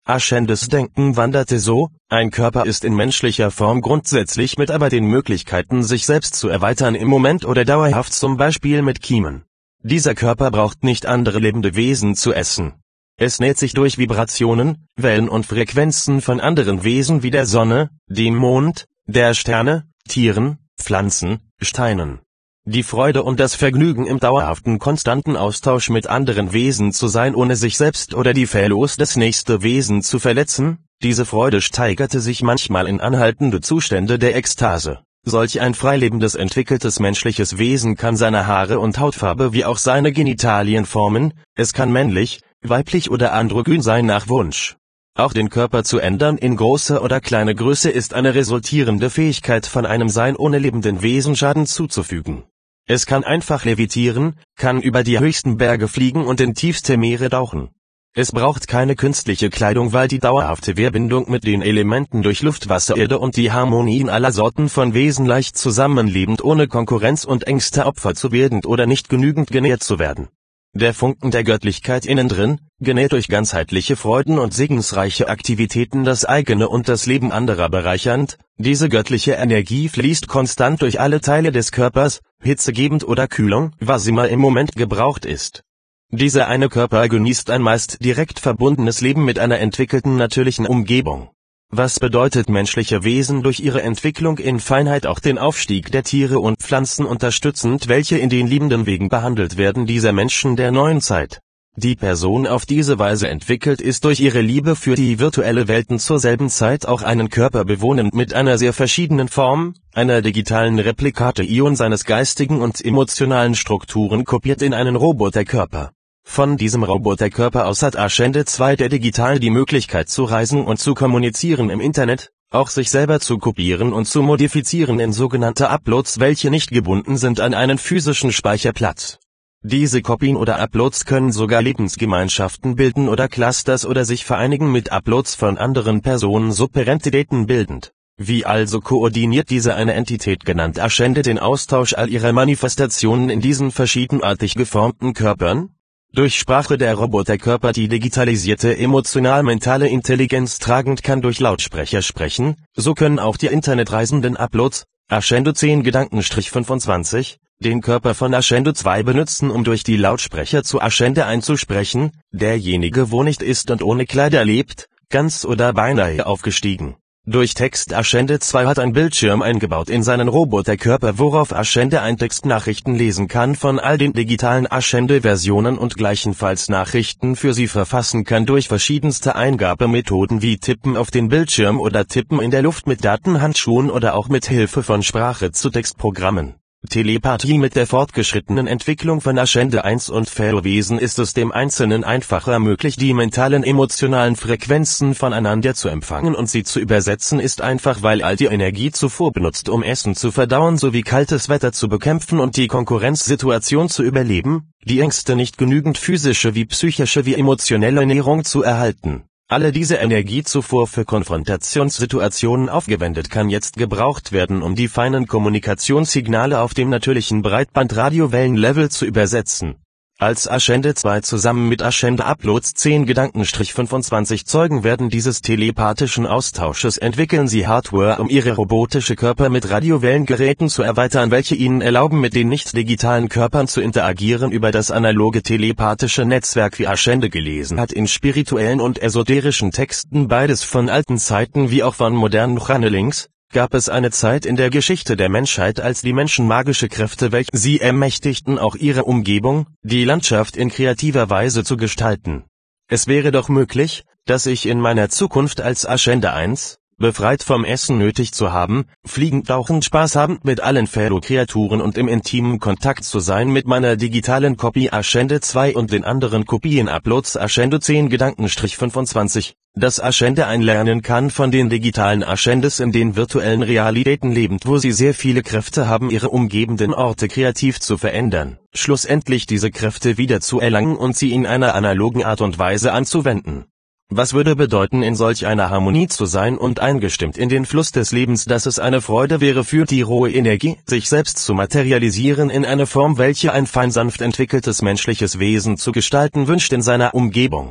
Aschendes Denken wanderte so: Ein Körper ist in menschlicher Form grundsätzlich mit aber den Möglichkeiten, sich selbst zu erweitern im Moment oder dauerhaft, zum Beispiel mit Kiemen. Dieser Körper braucht nicht andere lebende Wesen zu essen. Es nährt sich durch Vibrationen, Wellen und Frequenzen von anderen Wesen wie der Sonne, dem Mond, der Sterne, Tieren, Pflanzen, Steinen. Die Freude und das Vergnügen im dauerhaften konstanten Austausch mit anderen Wesen zu sein, ohne sich selbst oder die Fellows des nächsten Wesen zu verletzen, diese Freude steigerte sich manchmal in anhaltende Zustände der Ekstase. Solch ein freilebendes entwickeltes menschliches Wesen kann seine Haare und Hautfarbe wie auch seine Genitalien formen, es kann männlich, weiblich oder androgyn sein nach Wunsch. Auch den Körper zu ändern in große oder kleine Größe ist eine resultierende Fähigkeit von einem Sein ohne lebenden Wesen Schaden zuzufügen. Es kann einfach levitieren, kann über die höchsten Berge fliegen und in tiefste Meere tauchen. Es braucht keine künstliche Kleidung, weil die dauerhafte Verbindung mit den Elementen durch Luft, Wasser, Erde und die Harmonien aller Sorten von Wesen leicht zusammenlebend, ohne Konkurrenz und Ängste Opfer zu werden oder nicht genügend genährt zu werden. Der Funken der Göttlichkeit innen drin, genährt durch ganzheitliche Freuden und segensreiche Aktivitäten, das eigene und das Leben anderer bereichernd, diese göttliche Energie fließt konstant durch alle Teile des Körpers, hitzegebend oder Kühlung, was immer im Moment gebraucht ist. Dieser eine Körper genießt ein meist direkt verbundenes Leben mit einer entwickelten natürlichen Umgebung. Was bedeutet menschliche Wesen durch ihre Entwicklung in Feinheit auch den Aufstieg der Tiere und Pflanzen unterstützend, welche in den liebenden Wegen behandelt werden dieser Menschen der neuen Zeit. Die Person auf diese Weise entwickelt ist durch ihre Liebe für die virtuelle Welten zur selben Zeit auch einen Körper bewohnend mit einer sehr verschiedenen Form, einer digitalen Replikate-Ion seines geistigen und emotionalen Strukturen kopiert in einen Roboterkörper. Von diesem Roboterkörper aus hat Aschende zwei der Digital die Möglichkeit zu reisen und zu kommunizieren im Internet, auch sich selber zu kopieren und zu modifizieren in sogenannte Uploads, welche nicht gebunden sind an einen physischen Speicherplatz. Diese Kopien oder Uploads können sogar Lebensgemeinschaften bilden oder Clusters oder sich vereinigen mit Uploads von anderen Personen Superentitäten bildend. Wie also koordiniert diese eine Entität genannt Aschende den Austausch all ihrer Manifestationen in diesen verschiedenartig geformten Körpern? Durch Sprache der Roboterkörper die digitalisierte emotional-mentale Intelligenz tragend kann durch Lautsprecher sprechen, so können auch die Internetreisenden Uploads, Aschende zehn fünfundzwanzig, den Körper von Aschende zwei benutzen, um durch die Lautsprecher zu Aschende einzusprechen, derjenige wo nicht ist und ohne Kleider lebt, ganz oder beinahe aufgestiegen. Durch Text Aschende zwei hat ein Bildschirm eingebaut in seinen Roboterkörper, worauf Aschende ein Textnachrichten lesen kann von all den digitalen Aschende-Versionen und gleichenfalls Nachrichten für sie verfassen kann durch verschiedenste Eingabemethoden wie Tippen auf den Bildschirm oder Tippen in der Luft mit Datenhandschuhen oder auch mit Hilfe von Sprache-zu-Text-Programmen. Telepathie. Mit der fortgeschrittenen Entwicklung von Aschende eins und Fellowesen ist es dem Einzelnen einfacher möglich, die mentalen emotionalen Frequenzen voneinander zu empfangen und sie zu übersetzen ist einfach, weil all die Energiezufuhr benutzt, um Essen zu verdauen sowie kaltes Wetter zu bekämpfen und die Konkurrenzsituation zu überleben, die Ängste nicht genügend physische wie psychische wie emotionelle Ernährung zu erhalten. Alle diese Energiezufuhr für Konfrontationssituationen aufgewendet kann jetzt gebraucht werden, um die feinen Kommunikationssignale auf dem natürlichen Breitbandradiowellenlevel zu übersetzen. Als Aschende zwei zusammen mit Aschende Uploads zehn fünfundzwanzig zeugen werden dieses telepathischen Austausches, entwickeln sie Hardware, um ihre robotische Körper mit Radiowellengeräten zu erweitern, welche ihnen erlauben, mit den nicht-digitalen Körpern zu interagieren über das analoge telepathische Netzwerk, wie Aschende gelesen hat in spirituellen und esoterischen Texten, beides von alten Zeiten wie auch von modernen Channelings. Gab es eine Zeit in der Geschichte der Menschheit, als die Menschen magische Kräfte, welche sie ermächtigten, auch ihre Umgebung, die Landschaft in kreativer Weise zu gestalten. Es wäre doch möglich, dass ich in meiner Zukunft als Aschende eins, befreit vom Essen nötig zu haben, fliegend, tauchend, spaßhabend mit allen Fellow-Kreaturen und im intimen Kontakt zu sein mit meiner digitalen Kopie Aschende zwei und den anderen Kopien-Uploads Aschende zehn fünfundzwanzig, dass Aschende einlernen kann von den digitalen Aschendes in den virtuellen Realitäten lebend, wo sie sehr viele Kräfte haben, ihre umgebenden Orte kreativ zu verändern, schlussendlich diese Kräfte wieder zu erlangen und sie in einer analogen Art und Weise anzuwenden. Was würde bedeuten, in solch einer Harmonie zu sein und eingestimmt in den Fluss des Lebens, dass es eine Freude wäre für die rohe Energie, sich selbst zu materialisieren in eine Form, welche ein fein sanft entwickeltes menschliches Wesen zu gestalten wünscht in seiner Umgebung.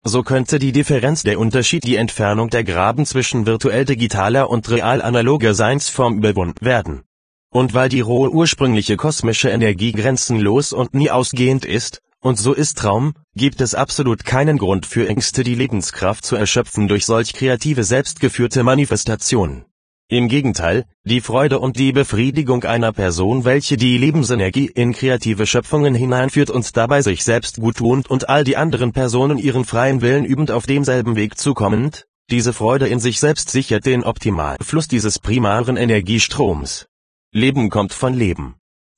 so könnte die Differenz, der Unterschied, die Entfernung, der Graben zwischen virtuell-digitaler und real-analoger Seinsform überwunden werden. Und weil die rohe ursprüngliche kosmische Energie grenzenlos und nie ausgehend ist, und so ist Traum, gibt es absolut keinen Grund für Ängste, die Lebenskraft zu erschöpfen durch solch kreative selbstgeführte Manifestationen. Im Gegenteil, die Freude und die Befriedigung einer Person, welche die Lebensenergie in kreative Schöpfungen hineinführt und dabei sich selbst guttut und all die anderen Personen ihren freien Willen übend auf demselben Weg zukommend, diese Freude in sich selbst sichert den Optimalfluss dieses primaren Energiestroms. Leben kommt von Leben.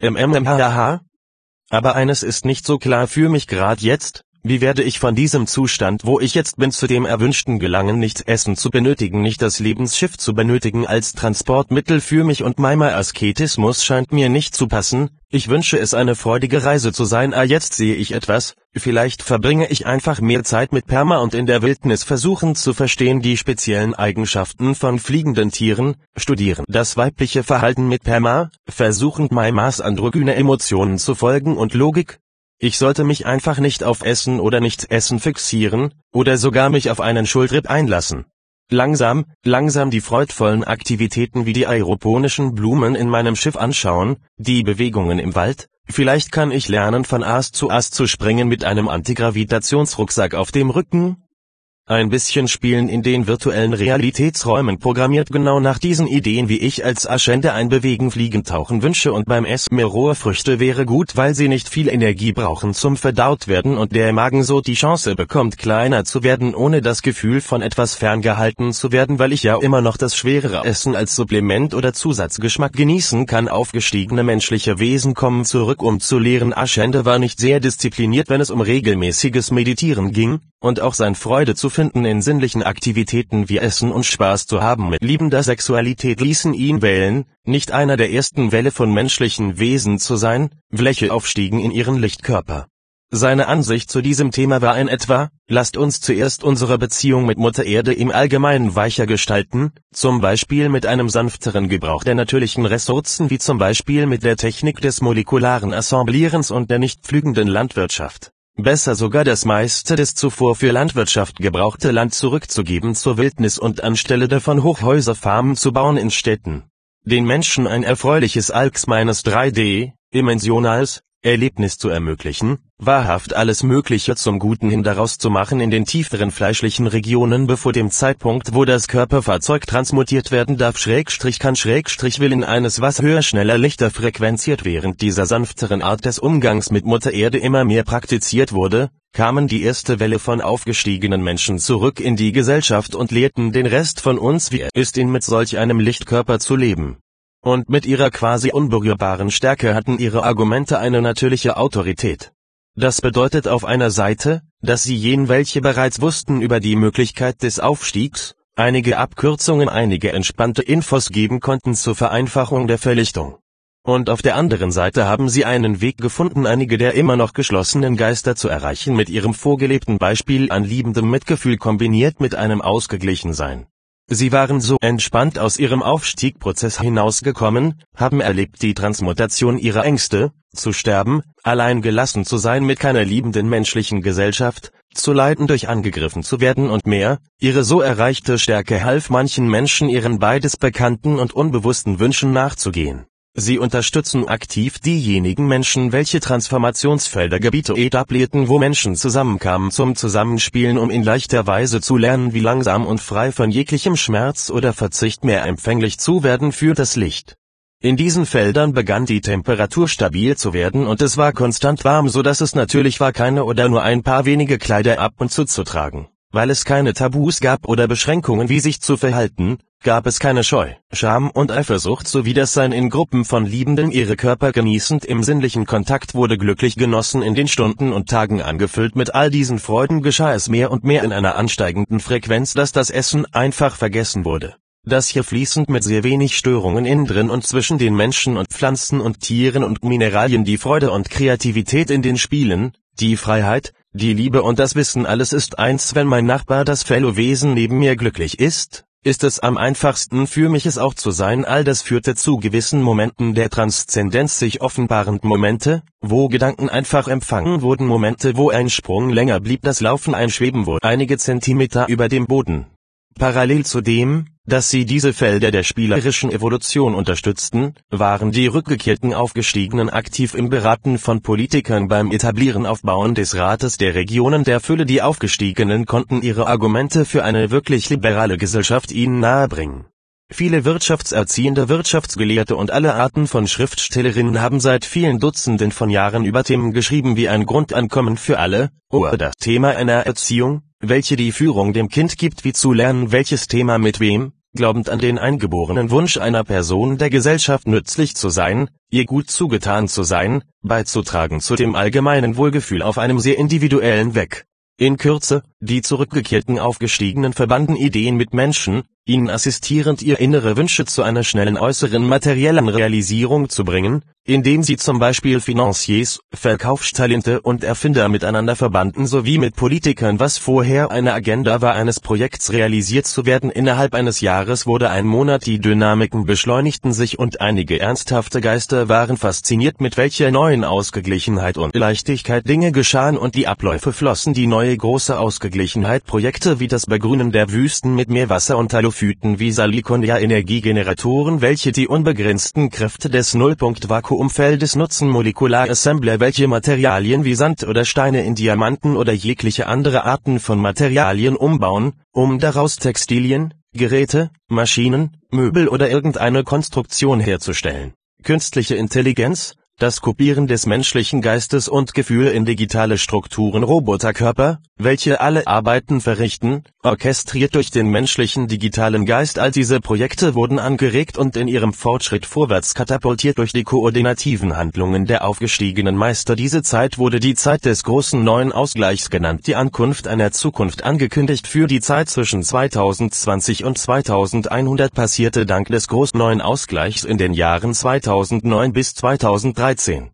MMMHH? Aber eines ist nicht so klar für mich gerade jetzt: Wie werde ich von diesem Zustand, wo ich jetzt bin, zu dem Erwünschten gelangen, nicht Essen zu benötigen, nicht das Lebensschiff zu benötigen als Transportmittel für mich und meiner Asketismus scheint mir nicht zu passen, ich wünsche es eine freudige Reise zu sein, ah jetzt sehe ich etwas, vielleicht verbringe ich einfach mehr Zeit mit Perma und in der Wildnis versuchen zu verstehen die speziellen Eigenschaften von fliegenden Tieren, studieren das weibliche Verhalten mit Perma, versuchen Maimas androgyne Emotionen zu folgen und Logik. Ich sollte mich einfach nicht auf Essen oder Nicht-Essen fixieren, oder sogar mich auf einen Schultrip einlassen. Langsam, langsam die freudvollen Aktivitäten wie die aeroponischen Blumen in meinem Schiff anschauen, die Bewegungen im Wald, vielleicht kann ich lernen, von Ast zu Ast zu springen mit einem Antigravitationsrucksack auf dem Rücken. Ein bisschen spielen in den virtuellen Realitätsräumen programmiert genau nach diesen Ideen wie ich als Aschende ein Bewegen, Fliegen, Tauchen wünsche und beim Essen mehr rohe Früchte wäre gut, weil sie nicht viel Energie brauchen zum verdaut werden und der Magen so die Chance bekommt kleiner zu werden, ohne das Gefühl von etwas ferngehalten zu werden, weil ich ja immer noch das schwerere Essen als Supplement oder Zusatzgeschmack genießen kann. Aufgestiegene menschliche Wesen kommen zurück, um zu lehren. Aschende war nicht sehr diszipliniert, wenn es um regelmäßiges Meditieren ging, und auch sein Freude zu finden in sinnlichen Aktivitäten wie Essen und Spaß zu haben mit liebender Sexualität ließen ihn wählen, nicht einer der ersten Welle von menschlichen Wesen zu sein, welche aufstiegen in ihren Lichtkörper. Seine Ansicht zu diesem Thema war in etwa: Lasst uns zuerst unsere Beziehung mit Mutter Erde im Allgemeinen weicher gestalten, zum Beispiel mit einem sanfteren Gebrauch der natürlichen Ressourcen wie zum Beispiel mit der Technik des molekularen Assemblierens und der nicht pflügenden Landwirtschaft. Besser sogar das meiste des zuvor für Landwirtschaft gebrauchte Land zurückzugeben zur Wildnis und anstelle davon Hochhäuserfarmen zu bauen in Städten. Den Menschen ein erfreuliches allgemeines drei D-dimensionales Erlebnis zu ermöglichen, wahrhaft alles Mögliche zum Guten hin daraus zu machen in den tieferen fleischlichen Regionen, bevor dem Zeitpunkt, wo das Körperfahrzeug transmutiert werden darf, Schrägstrich kann Schrägstrich will in eines, was höher, schneller, lichter frequenziert. Während dieser sanfteren Art des Umgangs mit Mutter Erde immer mehr praktiziert wurde, kamen die erste Welle von aufgestiegenen Menschen zurück in die Gesellschaft und lehrten den Rest von uns, wie es ist, in mit solch einem Lichtkörper zu leben. Und mit ihrer quasi unberührbaren Stärke hatten ihre Argumente eine natürliche Autorität. Das bedeutet auf einer Seite, dass sie jenen, welche bereits wussten über die Möglichkeit des Aufstiegs, einige Abkürzungen, einige entspannte Infos geben konnten zur Vereinfachung der Verlichtung. Und auf der anderen Seite haben sie einen Weg gefunden, einige der immer noch geschlossenen Geister zu erreichen, mit ihrem vorgelebten Beispiel an liebendem Mitgefühl kombiniert mit einem Ausgeglichensein. Sie waren so entspannt aus ihrem Aufstiegprozess hinausgekommen, haben erlebt die Transmutation ihrer Ängste, zu sterben, allein gelassen zu sein mit keiner liebenden menschlichen Gesellschaft, zu leiden durch angegriffen zu werden und mehr. Ihre so erreichte Stärke half manchen Menschen, ihren beides bekannten und unbewussten Wünschen nachzugehen. Sie unterstützen aktiv diejenigen Menschen, welche Transformationsfelder Gebiete etablierten, wo Menschen zusammenkamen zum Zusammenspielen, um in leichter Weise zu lernen, wie langsam und frei von jeglichem Schmerz oder Verzicht mehr empfänglich zu werden für das Licht. In diesen Feldern begann die Temperatur stabil zu werden und es war konstant warm, so dass es natürlich war, keine oder nur ein paar wenige Kleider ab und zu zu tragen. Weil es keine Tabus gab oder Beschränkungen, wie sich zu verhalten, gab es keine Scheu, Scham und Eifersucht sowie das Sein in Gruppen von Liebenden, ihre Körper genießend im sinnlichen Kontakt wurde glücklich genossen. In den Stunden und Tagen angefüllt mit all diesen Freuden geschah es mehr und mehr in einer ansteigenden Frequenz, dass das Essen einfach vergessen wurde. Das hier fließend mit sehr wenig Störungen innen drin und zwischen den Menschen und Pflanzen und Tieren und Mineralien, die Freude und Kreativität in den Spielen, die Freiheit, die Liebe und das Wissen, alles ist eins. Wenn mein Nachbar, das Fellow-Wesen neben mir glücklich ist, ist es am einfachsten für mich es auch zu sein. All das führte zu gewissen Momenten der Transzendenz, sich offenbarend Momente, wo Gedanken einfach empfangen wurden, Momente, wo ein Sprung länger blieb, das Laufen ein Schweben wurde, einige Zentimeter über dem Boden. Parallel zu dem, dass sie diese Felder der spielerischen Evolution unterstützten, waren die rückgekehrten Aufgestiegenen aktiv im Beraten von Politikern beim Etablieren Aufbauen des Rates der Regionen der Fülle. Die Aufgestiegenen konnten ihre Argumente für eine wirklich liberale Gesellschaft ihnen nahebringen. Viele wirtschaftserziehende Wirtschaftsgelehrte und alle Arten von Schriftstellerinnen haben seit vielen Dutzenden von Jahren über Themen geschrieben wie ein Grundeinkommen für alle, oder das Thema einer Erziehung, welche die Führung dem Kind gibt, wie zu lernen, welches Thema mit wem, glaubend an den eingeborenen Wunsch einer Person der Gesellschaft nützlich zu sein, ihr gut zugetan zu sein, beizutragen zu dem allgemeinen Wohlgefühl auf einem sehr individuellen Weg. In Kürze, die zurückgekehrten Aufgestiegenen verbanden Ideen mit Menschen, ihnen assistierend ihre innere Wünsche zu einer schnellen äußeren materiellen Realisierung zu bringen, indem sie zum Beispiel Financiers, Verkaufstalente und Erfinder miteinander verbanden sowie mit Politikern, was vorher eine Agenda war, eines Projekts realisiert zu werden. Innerhalb eines Jahres wurde ein Monat, die Dynamiken beschleunigten sich und einige ernsthafte Geister waren fasziniert, mit welcher neuen Ausgeglichenheit und Leichtigkeit Dinge geschahen und die Abläufe flossen. Die neue große Ausgeglichenheit, Projekte wie das Begrünen der Wüsten mit Meerwasser und Halophyten wie Salikondia, Energiegeneratoren, welche die unbegrenzten Kräfte des Nullpunkt-Vakuumfeldes nutzen, Molekularsembler, welche Materialien wie Sand oder Steine in Diamanten oder jegliche andere Arten von Materialien umbauen, um daraus Textilien, Geräte, Maschinen, Möbel oder irgendeine Konstruktion herzustellen. Künstliche Intelligenz, das Kopieren des menschlichen Geistes und Gefühl in digitale Strukturen, Roboterkörper, welche alle Arbeiten verrichten, orchestriert durch den menschlichen digitalen Geist. All diese Projekte wurden angeregt und in ihrem Fortschritt vorwärts katapultiert durch die koordinativen Handlungen der aufgestiegenen Meister. Diese Zeit wurde die Zeit des großen neuen Ausgleichs genannt, die Ankunft einer Zukunft angekündigt für die Zeit zwischen zweitausendzwanzig und zweitausendeinhundert passierte dank des großen neuen Ausgleichs in den Jahren zweitausendneun bis zweitausenddreizehn.